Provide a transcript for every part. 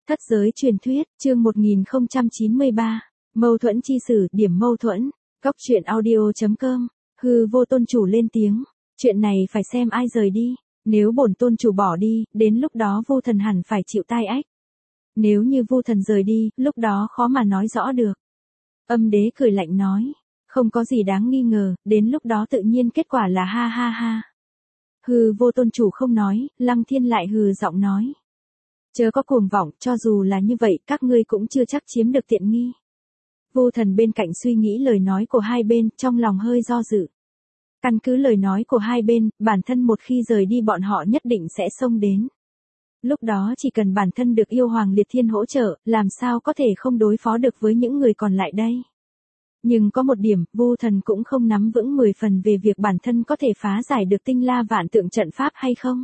Thất giới truyền thuyết, chương 1093. Mâu thuẫn chi sử, điểm mâu thuẫn. Góc truyện audio.com. Hư vô tôn chủ lên tiếng. Chuyện này phải xem ai rời đi. Nếu bổn tôn chủ bỏ đi, đến lúc đó Vu Thần hẳn phải chịu tai ách. Nếu như Vu Thần rời đi, lúc đó khó mà nói rõ được. Âm đế cười lạnh nói. Không có gì đáng nghi ngờ, đến lúc đó tự nhiên kết quả là ha ha ha. Hư vô tôn chủ không nói, Lăng Thiên lại hừ giọng nói. Chớ có cuồng vọng, cho dù là như vậy, các ngươi cũng chưa chắc chiếm được tiện nghi. Vu Thần bên cạnh suy nghĩ lời nói của hai bên, trong lòng hơi do dự. Căn cứ lời nói của hai bên, bản thân một khi rời đi bọn họ nhất định sẽ xông đến. Lúc đó chỉ cần bản thân được yêu hoàng liệt thiên hỗ trợ, làm sao có thể không đối phó được với những người còn lại đây. Nhưng có một điểm, Vu Thần cũng không nắm vững 10 phần về việc bản thân có thể phá giải được tinh la vạn tượng trận pháp hay không.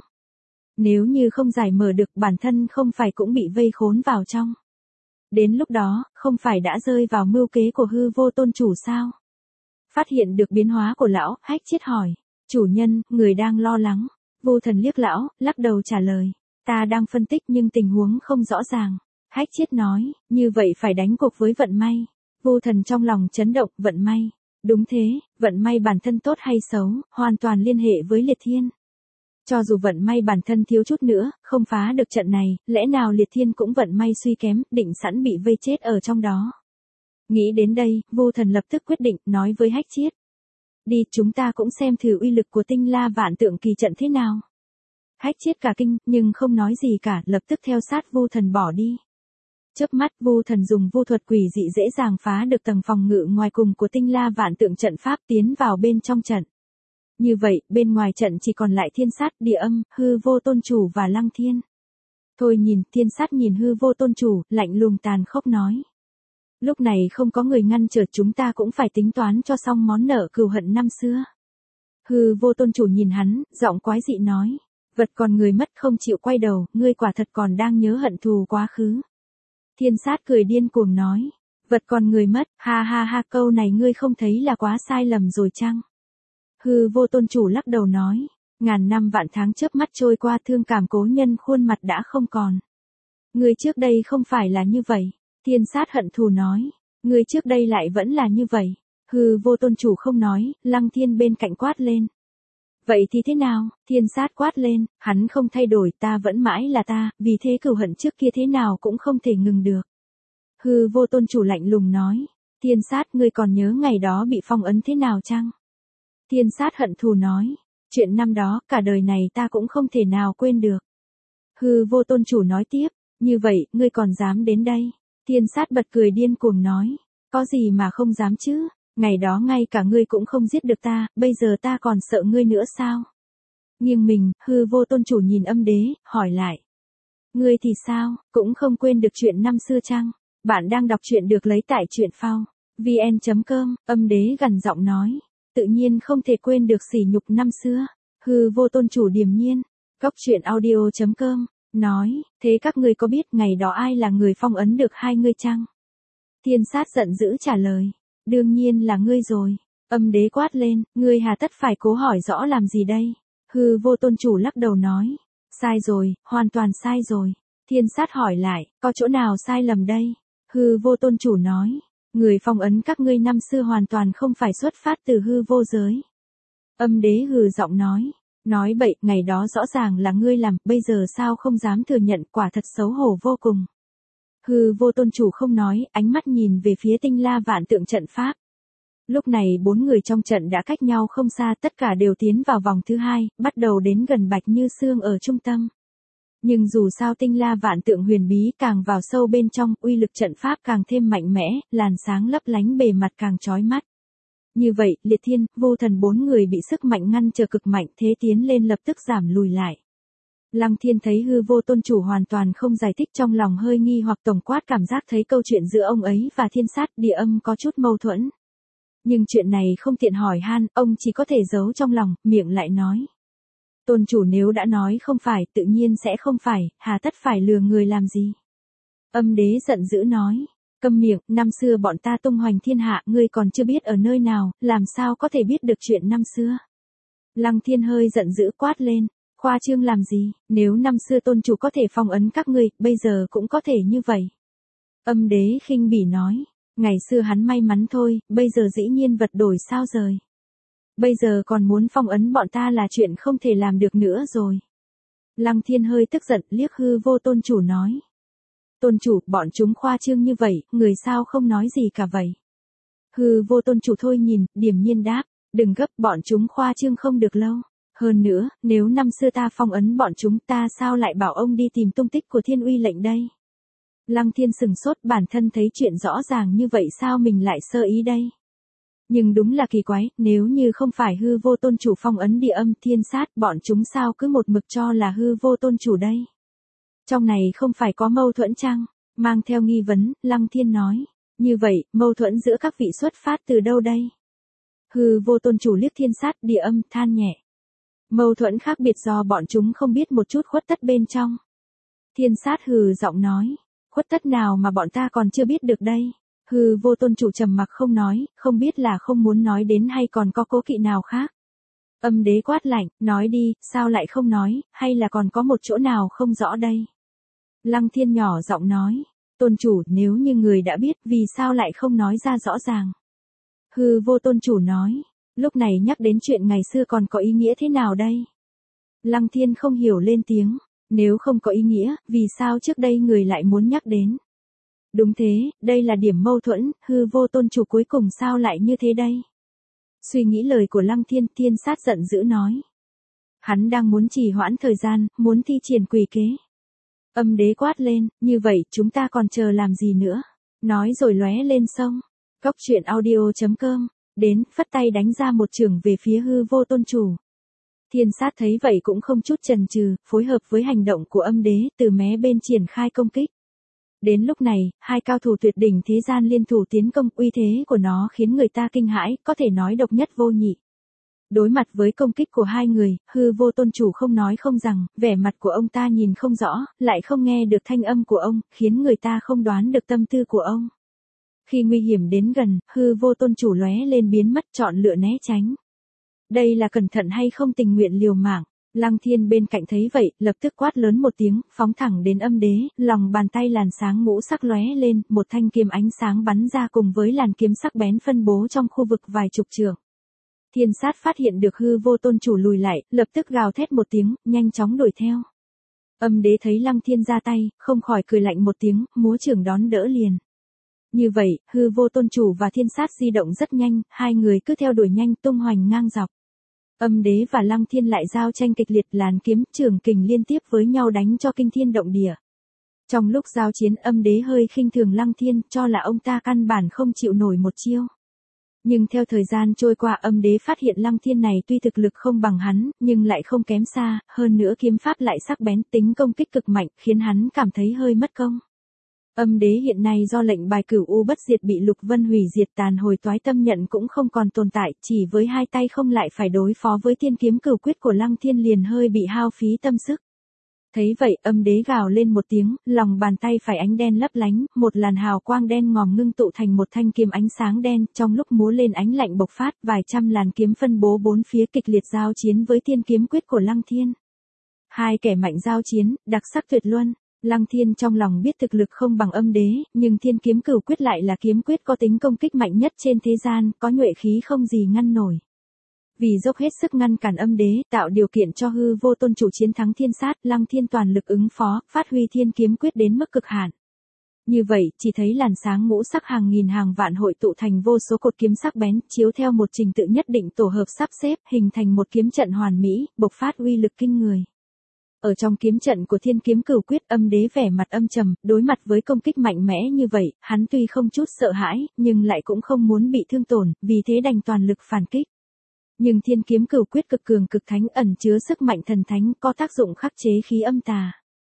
Nếu như không giải mở được, bản thân không phải cũng bị vây khốn vào trong. Đến lúc đó, không phải đã rơi vào mưu kế của hư vô tôn chủ sao? Phát hiện được biến hóa của lão, Hách Chiết hỏi. Chủ nhân, người đang lo lắng. Vu Thần liếc lão, lắc đầu trả lời. Ta đang phân tích nhưng tình huống không rõ ràng. Hách Chiết nói, như vậy phải đánh cuộc với vận may. Vu Thần trong lòng chấn động, vận may. Đúng thế, vận may bản thân tốt hay xấu, hoàn toàn liên hệ với liệt thiên. Cho dù vận may bản thân thiếu chút nữa, không phá được trận này, lẽ nào liệt thiên cũng vận may suy kém, định sẵn bị vây chết ở trong đó. Nghĩ đến đây, Vu Thần lập tức quyết định, nói với Hách Chiết. Đi, chúng ta cũng xem thử uy lực của tinh la vạn tượng kỳ trận thế nào. Hách Chiết cả kinh, nhưng không nói gì cả, lập tức theo sát Vu Thần bỏ đi. Chớp mắt, Vu Thần dùng vu thuật quỷ dị dễ dàng phá được tầng phòng ngự ngoài cùng của tinh la vạn tượng trận pháp tiến vào bên trong trận. Như vậy, bên ngoài trận chỉ còn lại Thiên Sát, Địa Âm, Hư Vô Tôn Chủ và Lăng Thiên. Thôi nhìn, Thiên Sát nhìn Hư Vô Tôn Chủ, lạnh lùng tàn khốc nói. Lúc này không có người ngăn trở, chúng ta cũng phải tính toán cho xong món nợ cừu hận năm xưa. Hư Vô Tôn Chủ nhìn hắn, giọng quái dị nói. Vật còn người mất không chịu quay đầu, ngươi quả thật còn đang nhớ hận thù quá khứ. Thiên Sát cười điên cuồng nói. Vật còn người mất, ha ha ha, câu này ngươi không thấy là quá sai lầm rồi chăng? Hư Vô Tôn Chủ lắc đầu nói. Ngàn năm vạn tháng chớp mắt trôi qua, thương cảm cố nhân khuôn mặt đã không còn. Ngươi trước đây không phải là như vậy. Thiên Sát hận thù nói. Ngươi trước đây lại vẫn là như vậy. Hư Vô Tôn Chủ không nói, Lăng Thiên bên cạnh quát lên. Vậy thì thế nào? Thiên Sát quát lên, hắn không thay đổi, ta vẫn mãi là ta, vì thế cừu hận trước kia thế nào cũng không thể ngừng được. Hư Vô Tôn Chủ lạnh lùng nói. Thiên Sát, ngươi còn nhớ ngày đó bị phong ấn thế nào chăng? Thiên Sát hận thù nói. Chuyện năm đó, cả đời này ta cũng không thể nào quên được. Hư Vô Tôn Chủ nói tiếp. Như vậy, ngươi còn dám đến đây? Thiên Sát bật cười điên cuồng nói. Có gì mà không dám chứ? Ngày đó ngay cả ngươi cũng không giết được ta, bây giờ ta còn sợ ngươi nữa sao? Nghiêng mình, Hư Vô Tôn Chủ nhìn Âm Đế, hỏi lại. Ngươi thì sao, cũng không quên được chuyện năm xưa chăng? Bạn đang đọc truyện được lấy tại truyện phao. vn.com, Âm Đế gằn giọng nói. Tự nhiên không thể quên được sỉ nhục năm xưa. Hư Vô Tôn Chủ điềm nhiên. Góc truyện audio.com, nói, thế các ngươi có biết ngày đó ai là người phong ấn được hai ngươi chăng? Thiên Sát giận dữ trả lời. Đương nhiên là ngươi rồi. Âm Đế quát lên, ngươi hà tất phải cố hỏi rõ làm gì đây? Hư Vô Tôn Chủ lắc đầu nói. Sai rồi, hoàn toàn sai rồi. Thiên Sát hỏi lại, có chỗ nào sai lầm đây? Hư Vô Tôn Chủ nói. Người phong ấn các ngươi năm xưa hoàn toàn không phải xuất phát từ hư vô giới. Âm Đế hừ giọng nói. Nói bậy, ngày đó rõ ràng là ngươi làm, bây giờ sao không dám thừa nhận, quả thật xấu hổ vô cùng. Hư Vô Tôn Chủ không nói, ánh mắt nhìn về phía tinh la vạn tượng trận pháp. Lúc này 4 người trong trận đã cách nhau không xa, tất cả đều tiến vào vòng thứ 2, bắt đầu đến gần Bạch Như Sương ở trung tâm. Nhưng dù sao tinh la vạn tượng huyền bí càng vào sâu bên trong, uy lực trận pháp càng thêm mạnh mẽ, làn sáng lấp lánh bề mặt càng chói mắt. Như vậy, Liệt Thiên, Vô Thần 4 người bị sức mạnh ngăn trở cực mạnh, thế tiến lên lập tức giảm lùi lại. Lăng Thiên thấy Hư Vô Tôn Chủ hoàn toàn không giải thích, trong lòng hơi nghi hoặc tổng quát cảm giác thấy câu chuyện giữa ông ấy và Thiên Sát, Địa Âm có chút mâu thuẫn. Nhưng chuyện này không tiện hỏi han, ông chỉ có thể giấu trong lòng, miệng lại nói. Tôn Chủ nếu đã nói không phải, tự nhiên sẽ không phải, hà tất phải lừa người làm gì? Âm Đế giận dữ nói. Câm miệng, năm xưa bọn ta tung hoành thiên hạ, ngươi còn chưa biết ở nơi nào, làm sao có thể biết được chuyện năm xưa? Lăng Thiên hơi giận dữ quát lên. Khoa trương làm gì, nếu năm xưa tôn chủ có thể phong ấn các ngươi, bây giờ cũng có thể như vậy. Âm đế khinh bỉ nói, ngày xưa hắn may mắn thôi, bây giờ dĩ nhiên vật đổi sao rời. Bây giờ còn muốn phong ấn bọn ta là chuyện không thể làm được nữa rồi. Lăng Thiên hơi tức giận liếc hư vô tôn chủ nói. Tôn chủ, bọn chúng khoa trương như vậy, người sao không nói gì cả vậy. Hư vô tôn chủ thôi nhìn, điềm nhiên đáp, đừng gấp, bọn chúng khoa trương không được lâu. Hơn nữa, nếu năm xưa ta phong ấn bọn chúng ta sao lại bảo ông đi tìm tung tích của Thiên Uy lệnh đây? Lăng Thiên sừng sốt, bản thân thấy chuyện rõ ràng như vậy sao mình lại sơ ý đây? Nhưng đúng là kỳ quái, nếu như không phải hư vô tôn chủ phong ấn địa âm thiên sát, bọn chúng sao cứ một mực cho là hư vô tôn chủ đây? Trong này không phải có mâu thuẫn chăng? Mang theo nghi vấn, Lăng Thiên nói. Như vậy, mâu thuẫn giữa các vị xuất phát từ đâu đây? Hư vô tôn chủ liếc thiên sát địa âm than nhẹ. Mâu thuẫn khác biệt do bọn chúng không biết một chút khuất tất bên trong. Thiên sát hừ giọng nói. Khuất tất nào mà bọn ta còn chưa biết được đây? Hư vô tôn chủ trầm mặc không nói, không biết là không muốn nói đến hay còn có cố kỵ nào khác. Âm đế quát lạnh, nói đi, sao lại không nói, hay là còn có một chỗ nào không rõ đây? Lăng Thiên nhỏ giọng nói, tôn chủ, nếu như người đã biết, vì sao lại không nói ra rõ ràng? Hư vô tôn chủ nói, lúc này nhắc đến chuyện ngày xưa còn có ý nghĩa thế nào đây? Lăng Thiên không hiểu lên tiếng, nếu không có ý nghĩa, vì sao trước đây người lại muốn nhắc đến? Đúng thế, đây là điểm mâu thuẫn, hư vô tôn chủ cuối cùng sao lại như thế đây? Suy nghĩ lời của Lăng Thiên, thiên sát giận dữ nói. Hắn đang muốn trì hoãn thời gian, muốn thi triển quỷ kế. Âm đế quát lên, như vậy chúng ta còn chờ làm gì nữa? Nói rồi lóe lên sông. Cóc truyện audio.com, đến, phất tay đánh ra một chưởng về phía hư vô tôn chủ. Thiên sát thấy vậy cũng không chút chần chừ, phối hợp với hành động của âm đế, từ mé bên triển khai công kích. Đến lúc này, hai cao thủ tuyệt đỉnh thế gian liên thủ tiến công, uy thế của nó khiến người ta kinh hãi, có thể nói độc nhất vô nhị. Đối mặt với công kích của hai người, hư vô tôn chủ không nói không rằng, vẻ mặt của ông ta nhìn không rõ, lại không nghe được thanh âm của ông, khiến người ta không đoán được tâm tư của ông. Khi nguy hiểm đến gần, hư vô tôn chủ lóe lên biến mất, chọn lựa né tránh. Đây là cẩn thận hay không tình nguyện liều mạng? Lăng Thiên bên cạnh thấy vậy, lập tức quát lớn một tiếng, phóng thẳng đến âm đế, lòng bàn tay làn sáng ngũ sắc lóe lên, một thanh kiếm ánh sáng bắn ra cùng với làn kiếm sắc bén phân bố trong khu vực vài chục trượng. Thiên sát phát hiện được hư vô tôn chủ lùi lại, lập tức gào thét một tiếng, nhanh chóng đuổi theo. Âm đế thấy Lăng Thiên ra tay, không khỏi cười lạnh một tiếng, múa chưởng đón đỡ liền. Như vậy, hư vô tôn chủ và thiên sát di động rất nhanh, hai người cứ theo đuổi nhanh tung hoành ngang dọc. Âm đế và Lăng Thiên lại giao tranh kịch liệt, làn kiếm trường kình liên tiếp với nhau đánh cho kinh thiên động địa. Trong lúc giao chiến, âm đế hơi khinh thường Lăng Thiên, cho là ông ta căn bản không chịu nổi một chiêu. Nhưng theo thời gian trôi qua, âm đế phát hiện Lăng Thiên này tuy thực lực không bằng hắn, nhưng lại không kém xa, hơn nữa kiếm pháp lại sắc bén, tính công kích cực mạnh, khiến hắn cảm thấy hơi mất công. Âm đế hiện nay do lệnh bài Cửu U bất diệt bị Lục Vân hủy diệt, tàn hồi toái tâm nhận cũng không còn tồn tại, chỉ với hai tay không lại phải đối phó với thiên kiếm cửu quyết của Lăng Thiên liền hơi bị hao phí tâm sức. Thấy vậy, âm đế gào lên một tiếng, lòng bàn tay phải ánh đen lấp lánh, một làn hào quang đen ngòm ngưng tụ thành một thanh kiếm ánh sáng đen, trong lúc múa lên ánh lạnh bộc phát, vài trăm làn kiếm phân bố bốn phía kịch liệt giao chiến với thiên kiếm quyết của Lăng Thiên. Hai kẻ mạnh giao chiến, đặc sắc tuyệt luân. Lăng Thiên trong lòng biết thực lực không bằng âm đế, nhưng thiên kiếm cửu quyết lại là kiếm quyết có tính công kích mạnh nhất trên thế gian, có nhuệ khí không gì ngăn nổi. Vì dốc hết sức ngăn cản âm đế, tạo điều kiện cho hư vô tôn chủ chiến thắng thiên sát, Lăng Thiên toàn lực ứng phó, phát huy thiên kiếm quyết đến mức cực hạn. Như vậy, chỉ thấy làn sáng ngũ sắc hàng nghìn hàng vạn hội tụ thành vô số cột kiếm sắc bén, chiếu theo một trình tự nhất định tổ hợp sắp xếp, hình thành một kiếm trận hoàn mỹ, bộc phát uy lực kinh người. Ở trong kiếm trận của thiên kiếm cửu quyết, âm đế vẻ mặt âm trầm, đối mặt với công kích mạnh mẽ như vậy, hắn tuy không chút sợ hãi, nhưng lại cũng không muốn bị thương tổn, vì thế đành toàn lực phản kích. Nhưng thiên kiếm cửu quyết cực cường cực thánh ẩn chứa sức mạnh thần thánh, có tác dụng khắc chế khí âm tà.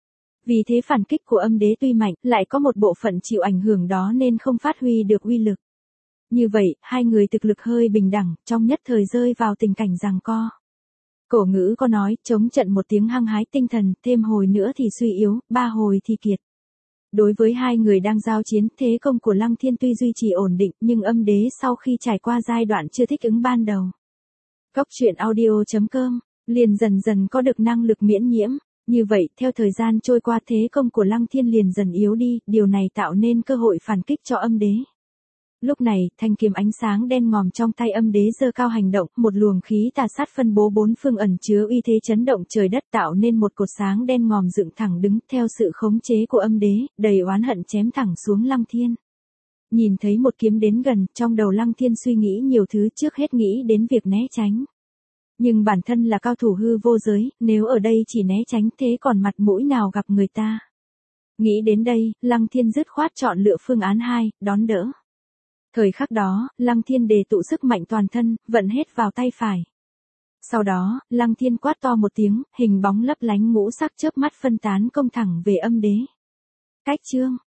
Vì thế phản kích của âm đế tuy mạnh, lại có một bộ phận chịu ảnh hưởng đó nên không phát huy được uy lực. Như vậy, hai người thực lực hơi bình đẳng, trong nhất thời rơi vào tình cảnh giằng co. Cổ ngữ có nói, chống trận một tiếng hăng hái tinh thần, thêm hồi nữa thì suy yếu, ba hồi thì kiệt. Đối với hai người đang giao chiến, thế công của Lăng Thiên tuy duy trì ổn định, nhưng âm đế sau khi trải qua giai đoạn chưa thích ứng ban đầu. Cóc truyện audio.com liền dần dần có được năng lực miễn nhiễm. Như vậy, theo thời gian trôi qua thế công của Lăng Thiên liền dần yếu đi, điều này tạo nên cơ hội phản kích cho âm đế. Lúc này, thanh kiếm ánh sáng đen ngòm trong tay âm đế giơ cao hành động, một luồng khí tà sát phân bố bốn phương ẩn chứa uy thế chấn động trời đất tạo nên một cột sáng đen ngòm dựng thẳng đứng theo sự khống chế của âm đế, đầy oán hận chém thẳng xuống Lăng Thiên. Nhìn thấy một kiếm đến gần, trong đầu Lăng Thiên suy nghĩ nhiều thứ trước hết nghĩ đến việc né tránh. Nhưng bản thân là cao thủ hư vô giới, nếu ở đây chỉ né tránh thế còn mặt mũi nào gặp người ta. Nghĩ đến đây, Lăng Thiên dứt khoát chọn lựa phương án 2, đón đỡ. Thời khắc đó, Lăng Thiên đề tụ sức mạnh toàn thân, vận hết vào tay phải. Sau đó, Lăng Thiên quát to một tiếng, hình bóng lấp lánh ngũ sắc chớp mắt phân tán công thẳng về âm đế. Cách chương